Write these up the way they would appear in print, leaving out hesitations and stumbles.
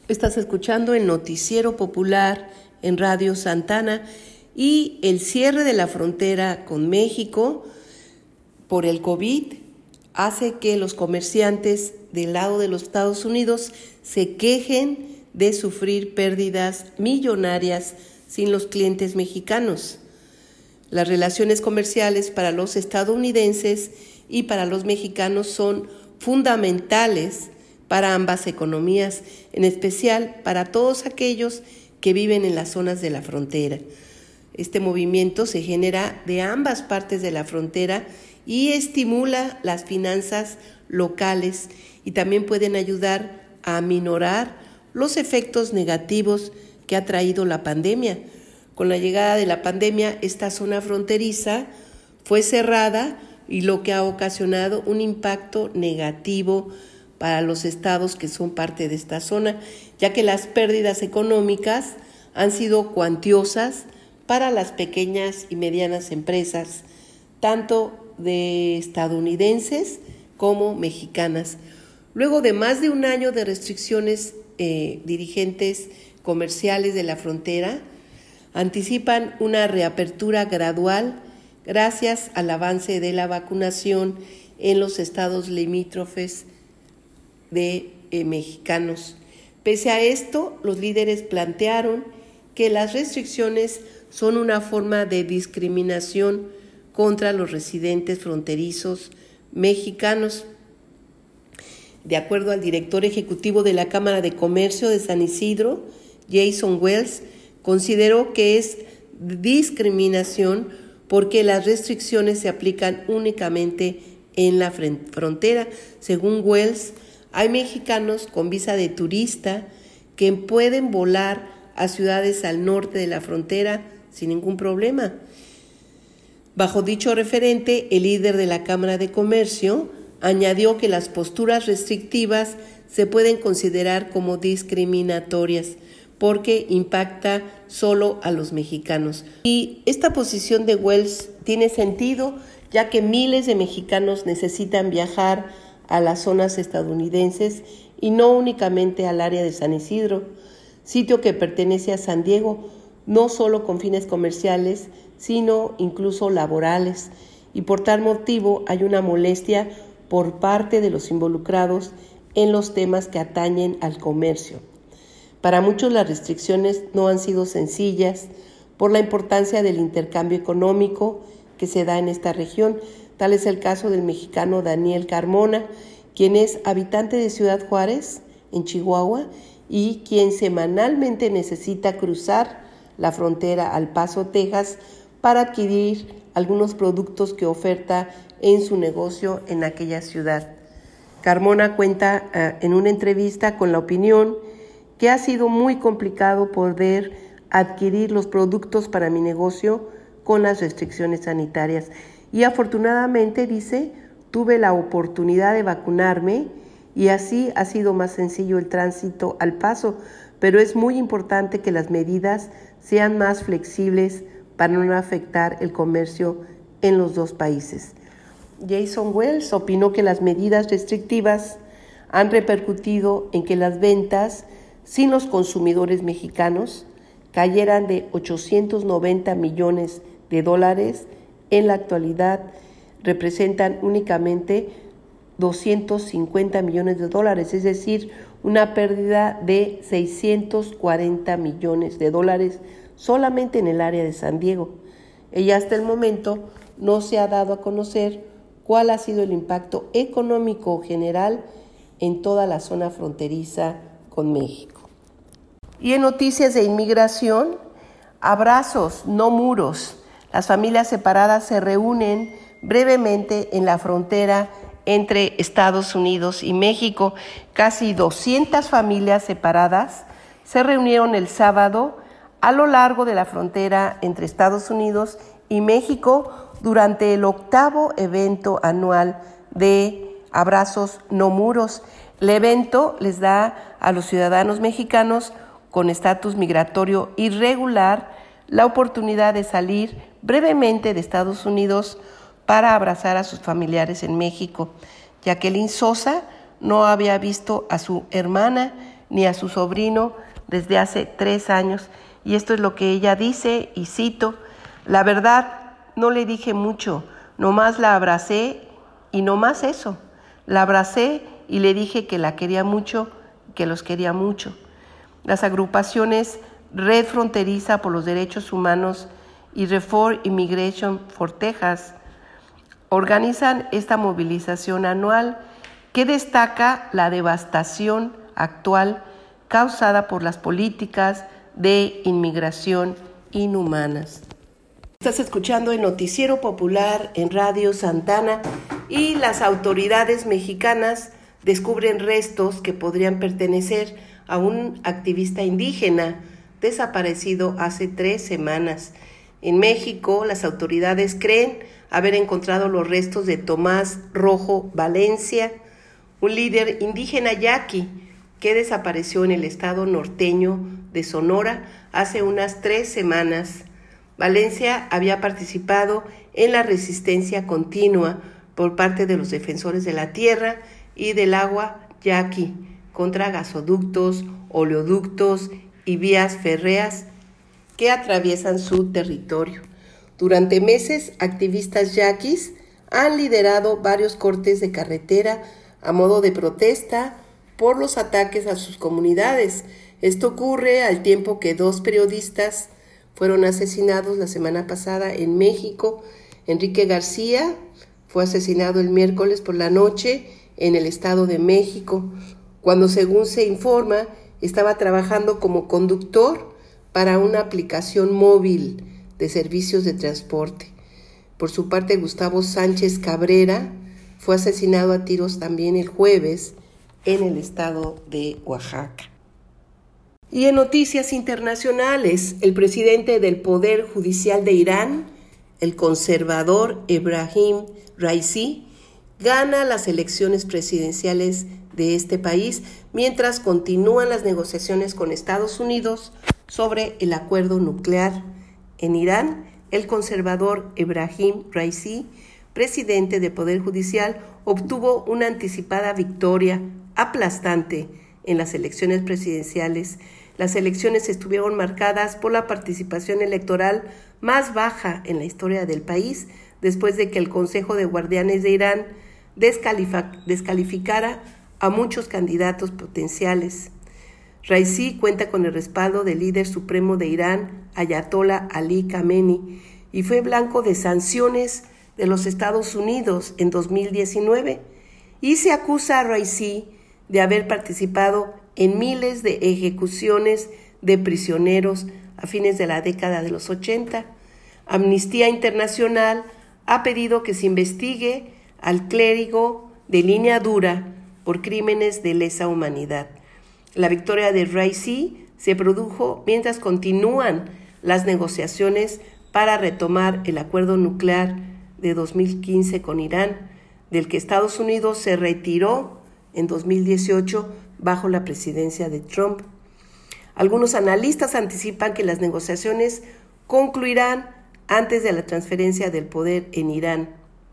Estás escuchando el Noticiero Popular en Radio Santana y el cierre de la frontera con México por el COVID hace que los comerciantes del lado de los Estados Unidos se quejen de sufrir pérdidas millonarias sin los clientes mexicanos. Las relaciones comerciales para los estadounidenses y para los mexicanos son fundamentales para ambas economías, en especial para todos aquellos que viven en las zonas de la frontera. Este movimiento se genera de ambas partes de la frontera y estimula las finanzas locales y también pueden ayudar a aminorar los efectos negativos que ha traído la pandemia. Con la llegada de la pandemia, esta zona fronteriza fue cerrada y lo que ha ocasionado un impacto negativo para los estados que son parte de esta zona, ya que las pérdidas económicas han sido cuantiosas para las pequeñas y medianas empresas, tanto de estadounidenses como mexicanas. Luego de más de un año de restricciones, dirigentes comerciales de la frontera anticipan una reapertura gradual gracias al avance de la vacunación en los estados limítrofes de mexicanos. Pese a esto, los líderes plantearon que las restricciones son una forma de discriminación contra los residentes fronterizos mexicanos. De acuerdo al director ejecutivo de la Cámara de Comercio de San Isidro, Jason Wells, consideró que es discriminación porque las restricciones se aplican únicamente en la frontera. Según Wells, hay mexicanos con visa de turista que pueden volar a ciudades al norte de la frontera sin ningún problema. Bajo dicho referente, el líder de la Cámara de Comercio añadió que las posturas restrictivas se pueden considerar como discriminatorias porque impacta solo a los mexicanos. Y esta posición de Wells tiene sentido, ya que miles de mexicanos necesitan viajar a las zonas estadounidenses y no únicamente al área de San Isidro, sitio que pertenece a San Diego, no solo con fines comerciales, sino incluso laborales. Y por tal motivo hay una molestia por parte de los involucrados en los temas que atañen al comercio. Para muchos las restricciones no han sido sencillas por la importancia del intercambio económico que se da en esta región. Tal es el caso del mexicano Daniel Carmona, quien es habitante de Ciudad Juárez, en Chihuahua, y quien semanalmente necesita cruzar la frontera al Paso, Texas, para adquirir algunos productos que oferta en su negocio en aquella ciudad. Carmona cuenta en una entrevista con La Opinión que ha sido muy complicado poder adquirir los productos para mi negocio con las restricciones sanitarias. Y afortunadamente, dice, tuve la oportunidad de vacunarme y así ha sido más sencillo el tránsito al Paso, pero es muy importante que las medidas sean más flexibles para no afectar el comercio en los dos países. Jason Wells opinó que las medidas restrictivas han repercutido en que las ventas sin los consumidores mexicanos cayeran de $890 millones. En la actualidad representan únicamente $250 millones, es decir, una pérdida de $640 millones solamente en el área de San Diego. Y hasta el momento no se ha dado a conocer cuál ha sido el impacto económico general en toda la zona fronteriza con México. Y en noticias de inmigración, abrazos, no muros. Las familias separadas se reúnen brevemente en la frontera entre Estados Unidos y México. Casi 200 familias separadas se reunieron el sábado a lo largo de la frontera entre Estados Unidos y México durante el 8º evento anual de Abrazos No Muros. El evento les da a los ciudadanos mexicanos con estatus migratorio irregular la oportunidad de salir brevemente de Estados Unidos para abrazar a sus familiares en México. Jacqueline Sosa no había visto a su hermana ni a su sobrino desde hace 3 años. Y esto es lo que ella dice, y cito: la verdad, no le dije mucho, nomás la abracé y nomás eso. La abracé y le dije que la quería mucho, que los quería mucho. Las agrupaciones Red Fronteriza por los Derechos Humanos y Reform Immigration for Texas organizan esta movilización anual que destaca la devastación actual causada por las políticas de inmigración inhumanas. Estás escuchando el Noticiero Popular en Radio Santana, y las autoridades mexicanas descubren restos que podrían pertenecer a un activista indígena desaparecido hace 3 semanas. En México, las autoridades creen haber encontrado los restos de Tomás Rojo Valencia, un líder indígena yaqui que desapareció en el estado norteño de Sonora hace unas 3 semanas. Valencia había participado en la resistencia continua por parte de los defensores de la tierra y del agua yaqui contra gasoductos, oleoductos y vías férreas que atraviesan su territorio. Durante meses, activistas yaquis han liderado varios cortes de carretera a modo de protesta por los ataques a sus comunidades. Esto ocurre al tiempo que 2 periodistas fueron asesinados la semana pasada en México. Enrique García fue asesinado el miércoles por la noche en el Estado de México, cuando, según se informa, estaba trabajando como conductor para una aplicación móvil de servicios de transporte. Por su parte, Gustavo Sánchez Cabrera fue asesinado a tiros también el jueves en el estado de Oaxaca. Y en noticias internacionales, el presidente del Poder Judicial de Irán, el conservador Ebrahim Raisi, gana las elecciones presidenciales de este país mientras continúan las negociaciones con Estados Unidos sobre el acuerdo nuclear. En Irán, el conservador Ebrahim Raisi, presidente del Poder Judicial, obtuvo una anticipada victoria aplastante en las elecciones presidenciales. Las elecciones estuvieron marcadas por la participación electoral más baja en la historia del país, después de que el Consejo de Guardianes de Irán descalificara a muchos candidatos potenciales. Raisi cuenta con el respaldo del líder supremo de Irán, Ayatollah Ali Khamenei, y fue blanco de sanciones de los Estados Unidos en 2019, y se acusa a Raisi de haber participado en miles de ejecuciones de prisioneros a fines de la década de los 80. Amnistía Internacional ha pedido que se investigue al clérigo de línea dura por crímenes de lesa humanidad. La victoria de Raisi se produjo mientras continúan las negociaciones para retomar el acuerdo nuclear de 2015 con Irán, del que Estados Unidos se retiró en 2018 bajo la presidencia de Trump. Algunos analistas anticipan que las negociaciones concluirán antes de la transferencia del poder en Irán.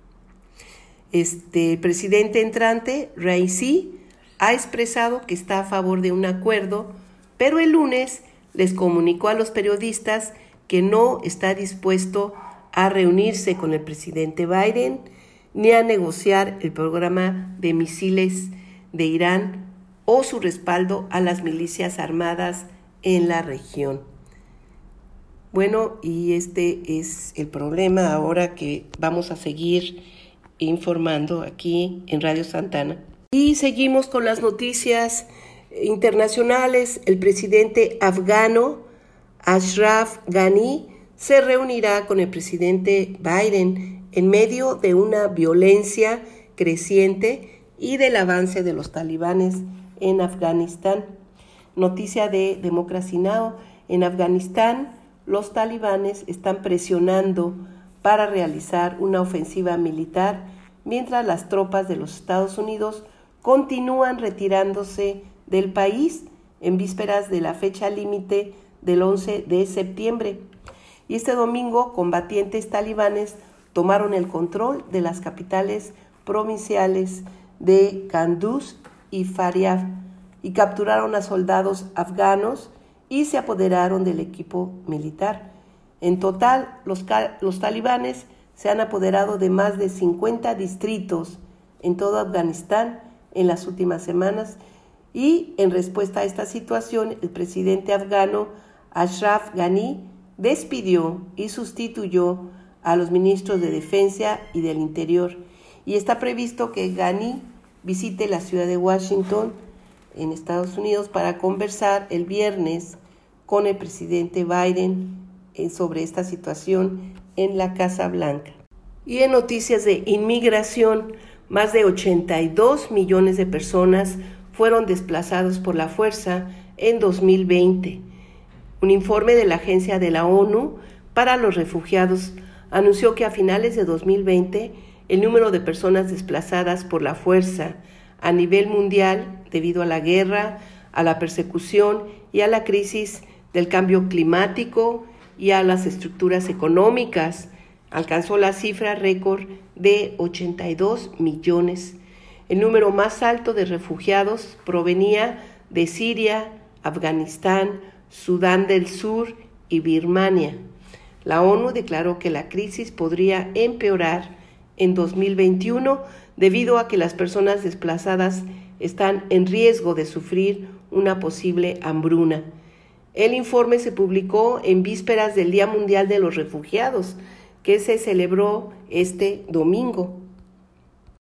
El presidente entrante, Raisi, ha expresado que está a favor de un acuerdo, pero el lunes les comunicó a los periodistas que no está dispuesto a reunirse con el presidente Biden ni a negociar el programa de misiles de Irán o su respaldo a las milicias armadas en la región. Bueno, y este es el problema ahora que vamos a seguir informando aquí en Radio Santana. Y seguimos con las noticias internacionales. El presidente afgano Ashraf Ghani se reunirá con el presidente Biden en medio de una violencia creciente y del avance de los talibanes en Afganistán. Noticia de Democracy Now! En Afganistán, los talibanes están presionando para realizar una ofensiva militar, mientras las tropas de los Estados Unidos continúan retirándose del país en vísperas de la fecha límite del 11 de septiembre. Y este domingo, combatientes talibanes tomaron el control de las capitales provinciales de Kunduz y Faryab, y capturaron a soldados afganos y se apoderaron del equipo militar. En total, los talibanes se han apoderado de más de 50 distritos en todo Afganistán en las últimas semanas y en respuesta a esta situación, el presidente afgano Ashraf Ghani despidió y sustituyó a los ministros de Defensa y del Interior. Y está previsto que Ghani visite la ciudad de Washington, en Estados Unidos, para conversar el viernes con el presidente Biden sobre esta situación en la Casa Blanca. Y en noticias de inmigración, más de 82 millones de personas fueron desplazados por la fuerza en 2020. Un informe de la Agencia de la ONU para los Refugiados anunció que a finales de 2020 el número de personas desplazadas por la fuerza a nivel mundial, debido a la guerra, a la persecución y a la crisis del cambio climático y a las estructuras económicas, alcanzó la cifra récord de 82 millones. El número más alto de refugiados provenía de Siria, Afganistán, Sudán del Sur y Birmania. La ONU declaró que la crisis podría empeorar en 2021 debido a que las personas desplazadas están en riesgo de sufrir una posible hambruna. El informe se publicó en vísperas del Día Mundial de los Refugiados, que se celebró este domingo.